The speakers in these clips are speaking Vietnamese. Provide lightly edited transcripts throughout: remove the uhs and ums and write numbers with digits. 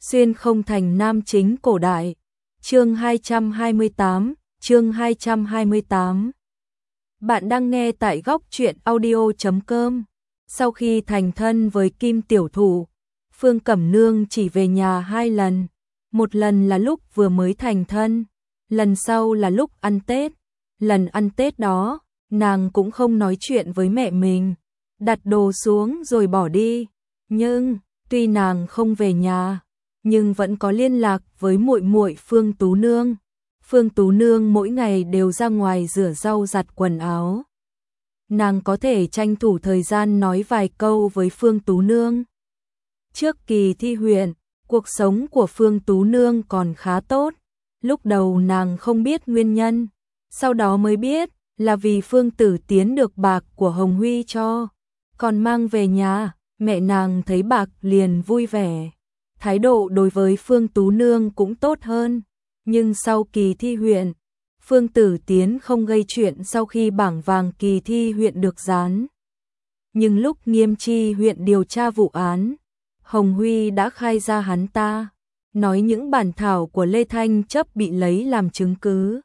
Xuyên không thành nam chính cổ đại. Chương 228, chương 228. Bạn đang nghe tại góc truyện audio.com. Sau khi thành thân với Kim Tiểu Thụ, Phương Cẩm Nương chỉ về nhà 2 lần. Một lần là lúc vừa mới thành thân, lần sau là lúc ăn Tết. Lần ăn Tết đó, nàng cũng không nói chuyện với mẹ mình, đặt đồ xuống rồi bỏ đi. Nhưng, tuy nàng không về nhà, nhưng vẫn có liên lạc với muội muội Phương Tú Nương. Phương Tú Nương mỗi ngày đều ra ngoài rửa rau giặt quần áo. Nàng có thể tranh thủ thời gian nói vài câu với Phương Tú Nương. Trước kỳ thi huyện, cuộc sống của Phương Tú Nương còn khá tốt. Lúc đầu nàng không biết nguyên nhân, sau đó mới biết là vì Phương Tử Tiến được bạc của Hồng Huy cho, còn mang về nhà, mẹ nàng thấy bạc liền vui vẻ. Thái độ đối với Phương Tú Nương cũng tốt hơn. Nhưng sau kỳ thi huyện, Phương Tử Tiến không gây chuyện sau khi bảng vàng kỳ thi huyện được dán. Nhưng lúc Nghiêm Chi huyện điều tra vụ án, Hồng Huy đã khai ra hắn ta, nói những bản thảo của Lê Thanh Chấp bị lấy làm chứng cứ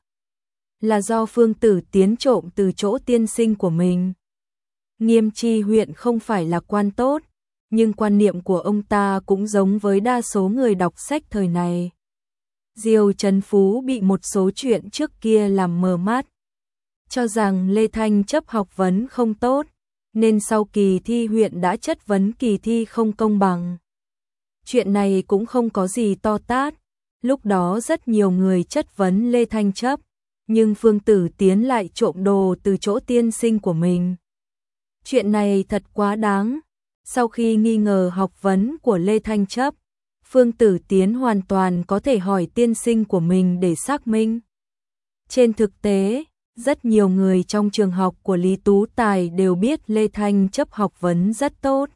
là do Phương Tử Tiến trộm từ chỗ tiên sinh của mình. Nghiêm Chi huyện không phải là quan tốt, nhưng quan niệm của ông ta cũng giống với đa số người đọc sách thời này. Diêu Trấn Phú bị một số chuyện trước kia làm mờ mắt, cho rằng Lê Thanh Chấp học vấn không tốt, nên sau kỳ thi huyện đã chất vấn kỳ thi không công bằng. Chuyện này cũng không có gì to tát, lúc đó rất nhiều người chất vấn Lê Thanh Chấp, nhưng Phương Tử Tiến lại trộm đồ từ chỗ tiên sinh của mình. Chuyện này thật quá đáng. Sau khi nghi ngờ học vấn của Lê Thanh Chấp, Phương Tử Tiến hoàn toàn có thể hỏi tiên sinh của mình để xác minh. Trên thực tế, rất nhiều người trong trường học của Lý Tú Tài đều biết Lê Thanh Chấp học vấn rất tốt.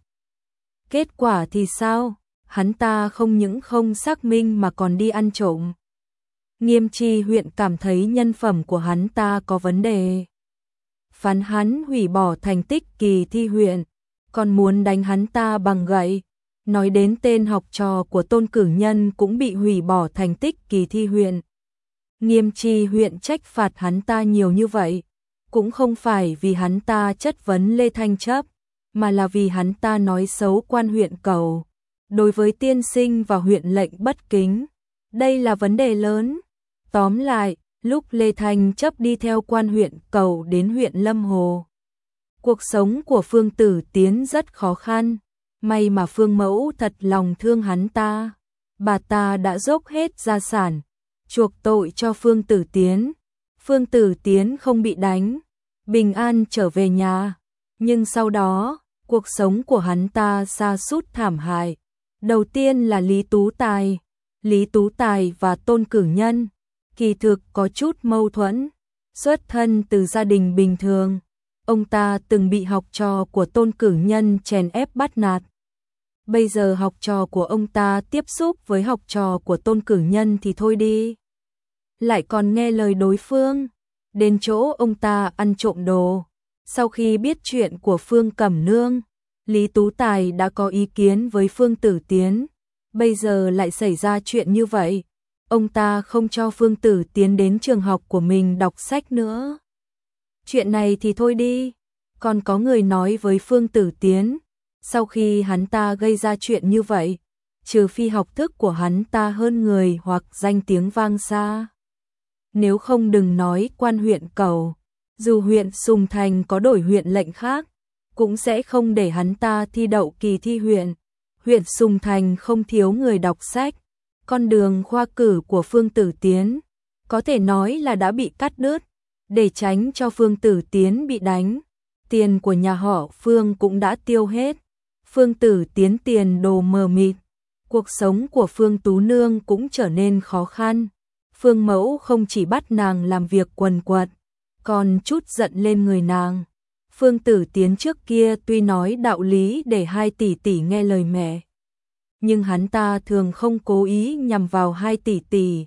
Kết quả thì sao? Hắn ta không những không xác minh mà còn đi ăn trộm. Nghiêm Chi huyện cảm thấy nhân phẩm của hắn ta có vấn đề, phán hắn hủy bỏ thành tích kỳ thi huyện, còn muốn đánh hắn ta bằng gậy. Nói đến tên học trò của Tôn Cử Nhân cũng bị hủy bỏ thành tích kỳ thi huyện. Nghiêm Chi huyện trách phạt hắn ta nhiều như vậy, cũng không phải vì hắn ta chất vấn Lê Thanh Chấp, mà là vì hắn ta nói xấu quan huyện Cầu, đối với tiên sinh và huyện lệnh bất kính. Đây là vấn đề lớn. Tóm lại, lúc Lê Thanh Chấp đi theo quan huyện Cầu đến huyện Lâm Hồ, cuộc sống của Phương Tử Tiến rất khó khăn. May mà Phương Mẫu thật lòng thương hắn ta, bà ta đã dốc hết gia sản chuộc tội cho Phương Tử Tiến. Phương Tử Tiến không bị đánh, bình an trở về nhà. Nhưng sau đó, cuộc sống của hắn ta sa sút thảm hại. Đầu tiên là Lý Tú Tài. Lý Tú Tài và Tôn Cử Nhân kỳ thực có chút mâu thuẫn. Xuất thân từ gia đình bình thường, ông ta từng bị học trò của Tôn Cử Nhân chèn ép bắt nạt. Bây giờ học trò của ông ta tiếp xúc với học trò của Tôn Cử Nhân thì thôi đi, lại còn nghe lời đối phương, đến chỗ ông ta ăn trộm đồ. Sau khi biết chuyện của Phương Cẩm Nương, Lý Tú Tài đã có ý kiến với Phương Tử Tiến. Bây giờ lại xảy ra chuyện như vậy, ông ta không cho Phương Tử Tiến đến trường học của mình đọc sách nữa. Chuyện này thì thôi đi, còn có người nói với Phương Tử Tiến, sau khi hắn ta gây ra chuyện như vậy, trừ phi học thức của hắn ta hơn người hoặc danh tiếng vang xa, nếu không đừng nói quan huyện Cầu, dù huyện Sùng Thành có đổi huyện lệnh khác, cũng sẽ không để hắn ta thi đậu kỳ thi huyện. Huyện Sùng Thành không thiếu người đọc sách. Con đường khoa cử của Phương Tử Tiến có thể nói là đã bị cắt đứt. Để tránh cho Phương Tử Tiến bị đánh, tiền của nhà họ Phương cũng đã tiêu hết. Phương Tử Tiến tiền đồ mờ mịt, cuộc sống của Phương Tú Nương cũng trở nên khó khăn. Phương Mẫu không chỉ bắt nàng làm việc quần quật, còn chút giận lên người nàng. Phương Tử Tiến trước kia tuy nói đạo lý để hai tỷ tỷ nghe lời mẹ, nhưng hắn ta thường không cố ý nhằm vào hai tỷ tỷ.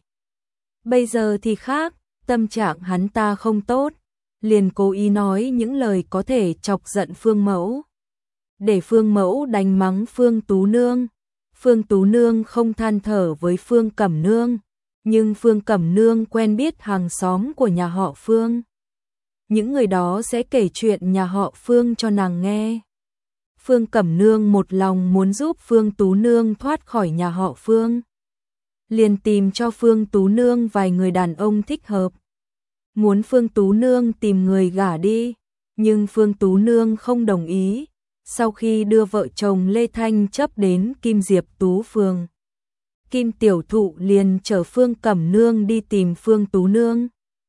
Bây giờ thì khác, tâm trạng hắn ta không tốt, liền cố ý nói những lời có thể chọc giận Phương Mẫu, để Phương Mẫu đánh mắng Phương Tú Nương. Phương Tú Nương không than thở với Phương Cẩm Nương, nhưng Phương Cẩm Nương quen biết hàng xóm của nhà họ Phương. Những người đó sẽ kể chuyện nhà họ Phương cho nàng nghe. Phương Cẩm Nương một lòng muốn giúp Phương Tú Nương thoát khỏi nhà họ Phương. Liền tìm cho Phương Tú Nương vài người đàn ông thích hợp. Muốn Phương Tú Nương tìm người gả đi, nhưng Phương Tú Nương không đồng ý. Sau khi đưa vợ chồng Lê Thanh Chấp đến Kim Diệp Tú Phường, Kim Tiểu Thụ liền chở Phương Cẩm Nương đi tìm Phương Tú Nương.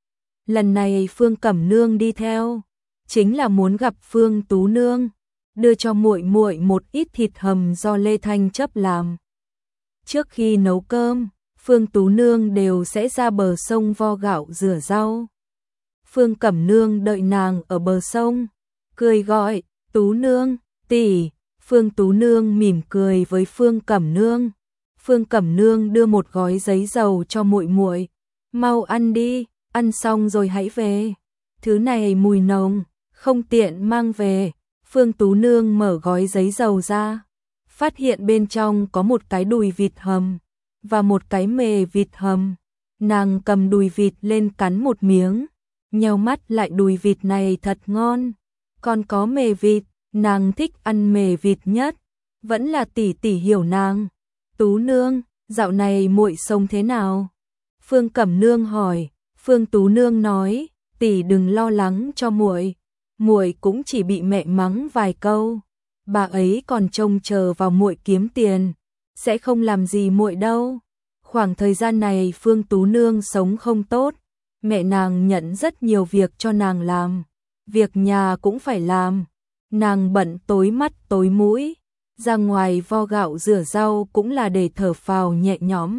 Lần này Phương Cẩm Nương đi theo, chính là muốn gặp Phương Tú Nương, đưa cho muội muội một ít thịt hầm do Lê Thanh Chấp làm. Trước khi nấu cơm, Phương Tú Nương đều sẽ ra bờ sông vo gạo rửa rau. Phương Cẩm Nương đợi nàng ở bờ sông, cười gọi, Tú Nương, tỷ. Phương Tú Nương mỉm cười với Phương Cẩm Nương. Phương Cẩm Nương đưa một gói giấy dầu cho muội muội, mau ăn đi, ăn xong rồi hãy về. Thứ này mùi nồng, không tiện mang về. Phương Tú Nương mở gói giấy dầu ra, phát hiện bên trong có một cái đùi vịt hầm và một cái mề vịt hầm. Nàng cầm đùi vịt lên cắn một miếng, nheo mắt lại, đùi vịt này thật ngon. Còn có mề vịt, nàng thích ăn mề vịt nhất, vẫn là tỷ tỷ hiểu nàng. Tú Nương, dạo này muội sống thế nào? Phương Cẩm Nương hỏi. Phương Tú Nương nói, tỷ đừng lo lắng cho muội, muội cũng chỉ bị mẹ mắng vài câu, bà ấy còn trông chờ vào muội kiếm tiền, sẽ không làm gì muội đâu. Khoảng thời gian này Phương Tú Nương sống không tốt, mẹ nàng nhận rất nhiều việc cho nàng làm, việc nhà cũng phải làm, nàng bận tối mắt tối mũi, ra ngoài vo gạo rửa rau cũng là để thở phào nhẹ nhõm.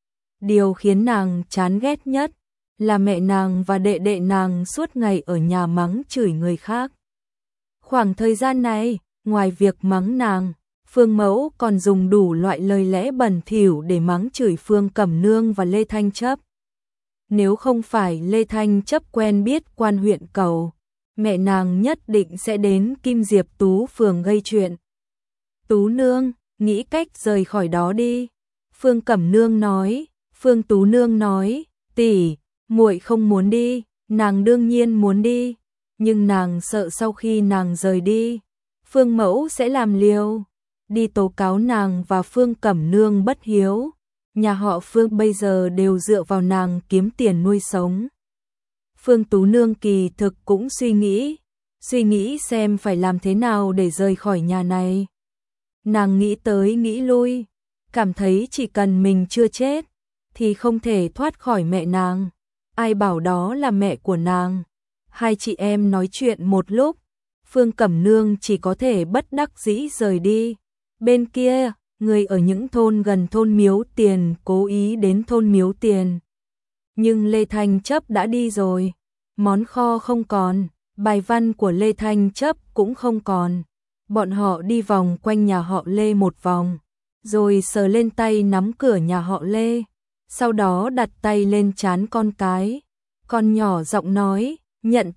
Điều khiến nàng chán ghét nhất là mẹ nàng và đệ đệ nàng suốt ngày ở nhà mắng chửi người khác. Khoảng thời gian này, ngoài việc mắng nàng, Phương Mẫu còn dùng đủ loại lời lẽ bẩn thỉu để mắng chửi Phương Cẩm Nương và Lê Thanh Chấp. Nếu không phải Lê Thanh Chấp quen biết quan huyện Cầu, mẹ nàng nhất định sẽ đến Kim Diệp Tú Phường gây chuyện. Tú Nương, nghĩ cách rời khỏi đó đi. Phương Cẩm Nương nói. Phương Tú Nương nói, tỷ, muội không muốn đi. Nàng đương nhiên muốn đi, nhưng nàng sợ sau khi nàng rời đi, Phương Mẫu sẽ làm liều đi tố cáo nàng và Phương Cẩm Nương bất hiếu. Nhà họ Phương bây giờ đều dựa vào nàng kiếm tiền nuôi sống. Phương Tú Nương kỳ thực cũng suy nghĩ xem phải làm thế nào để rời khỏi nhà này. Nàng nghĩ tới nghĩ lui, cảm thấy chỉ cần mình chưa chết thì không thể thoát khỏi mẹ nàng. Ai bảo đó là mẹ của nàng. Hai chị em nói chuyện một lúc, Phương Cẩm Nương chỉ có thể bất đắc dĩ rời đi. Bên kia, người ở những thôn gần thôn Miếu Tiền cố ý đến thôn Miếu Tiền. Nhưng Lê Thanh Chấp đã đi rồi, món kho không còn, bài văn của Lê Thanh Chấp cũng không còn. Bọn họ đi vòng quanh nhà họ Lê một vòng, rồi sờ lên tay nắm cửa nhà họ Lê, sau đó đặt tay lên trán con cái. Con nhỏ giọng nói, nhận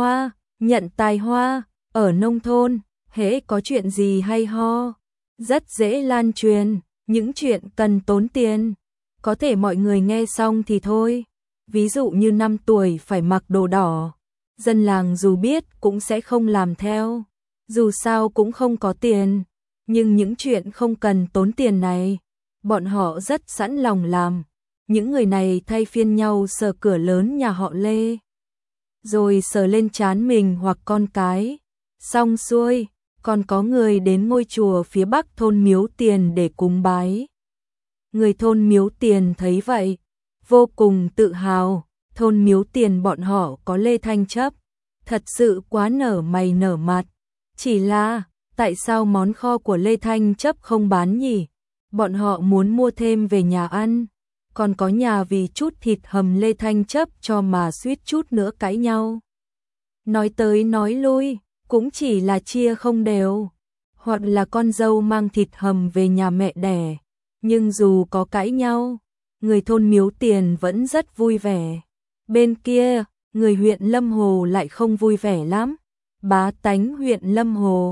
tài hoa, ở nông thôn, hễ có chuyện gì hay ho, rất dễ lan truyền, những chuyện cần tốn tiền, có thể mọi người nghe xong thì thôi. Ví dụ như 5 tuổi phải mặc đồ đỏ, dân làng dù biết cũng sẽ không làm theo, dù sao cũng không có tiền, nhưng những chuyện không cần tốn tiền này, bọn họ rất sẵn lòng làm. Những người này thay phiên nhau sờ cửa lớn nhà họ Lê, rồi sờ lên trán mình hoặc con cái. Xong xuôi, còn có người đến ngôi chùa phía bắc thôn Miếu Tiền để cúng bái. Người thôn Miếu Tiền thấy vậy, vô cùng tự hào. Thôn Miếu Tiền bọn họ có Lê Thanh Chấp, thật sự quá nở mày nở mặt. Chỉ là, tại sao món kho của Lê Thanh Chấp không bán nhỉ? Bọn họ muốn mua thêm về nhà ăn. Còn có nhà vì chút thịt hầm Lê Thanh Chấp cho mà suýt chút nữa cãi nhau. Nói tới nói lui, cũng chỉ là chia không đều, hoặc là con dâu mang thịt hầm về nhà mẹ đẻ. Nhưng dù có cãi nhau, người thôn Miếu Tiền vẫn rất vui vẻ. Bên kia, người huyện Lâm Hồ lại không vui vẻ lắm. Bá tánh huyện Lâm Hồ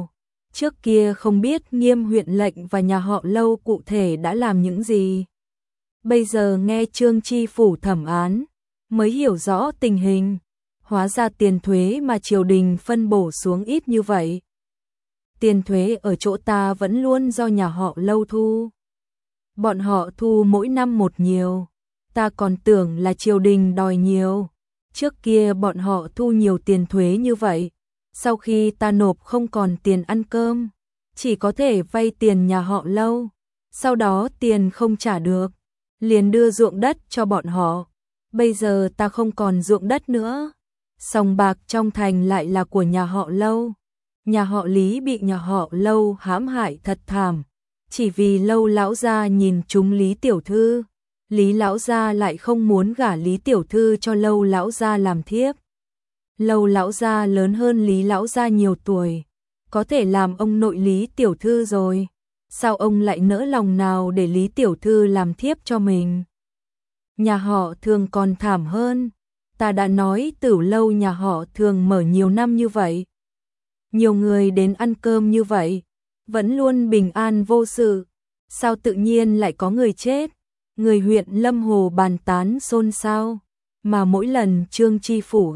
Trước kia không biết Nghiêm huyện lệnh và nhà họ Lâu cụ thể đã làm những gì. Bây giờ nghe Trương Chi phủ thẩm án, mới hiểu rõ tình hình. Hóa ra tiền thuế mà triều đình phân bổ xuống ít như vậy. Tiền thuế ở chỗ ta vẫn luôn do nhà họ Lâu thu. Bọn họ thu mỗi năm một nhiều. Ta còn tưởng là triều đình đòi nhiều. Trước kia bọn họ thu nhiều tiền thuế như vậy. Sau khi ta nộp không còn tiền ăn cơm, chỉ có thể vay tiền nhà họ Lâu. Sau đó tiền không trả được, liền đưa ruộng đất cho bọn họ. Bây giờ ta không còn ruộng đất nữa. Sòng bạc trong thành lại là của nhà họ Lâu. Nhà họ Lý bị nhà họ Lâu hãm hại thật thảm. Chỉ vì Lâu lão gia nhìn trúng Lý tiểu thư. Lý lão gia lại không muốn gả Lý tiểu thư cho Lâu lão gia làm thiếp. Lâu lão gia lớn hơn Lý lão gia nhiều tuổi, có thể làm ông nội Lý tiểu thư rồi. Sao ông lại nỡ lòng nào để Lý tiểu thư làm thiếp cho mình? Nhà họ Thường còn thảm hơn. Ta đã nói Tửu Lâu nhà họ Thường mở nhiều năm như vậy. Nhiều người đến ăn cơm như vậy, vẫn luôn bình an vô sự. Sao tự nhiên lại có người chết? Người huyện Lâm Hồ bàn tán xôn xao. Mà mỗi lần Trương Chi phủ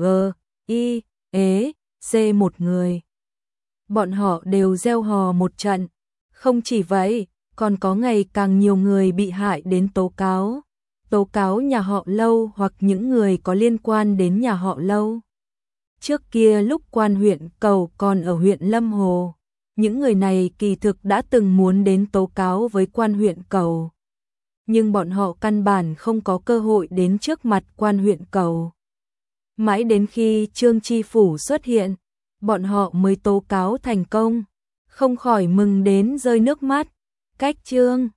một người, bọn họ đều reo hò một trận. Không chỉ vậy, còn có ngày càng nhiều người bị hại đến tố cáo. Tố cáo nhà họ Lâu hoặc những người có liên quan đến nhà họ Lâu. Trước kia lúc quan huyện Cầu còn ở huyện Lâm Hồ, những người này kỳ thực đã từng muốn đến tố cáo với quan huyện Cầu. Nhưng bọn họ căn bản không có cơ hội đến trước mặt quan huyện Cầu. Mãi đến khi Trương Chi phủ xuất hiện, bọn họ mới tố cáo thành công, không khỏi mừng đến rơi nước mắt. Cách Trương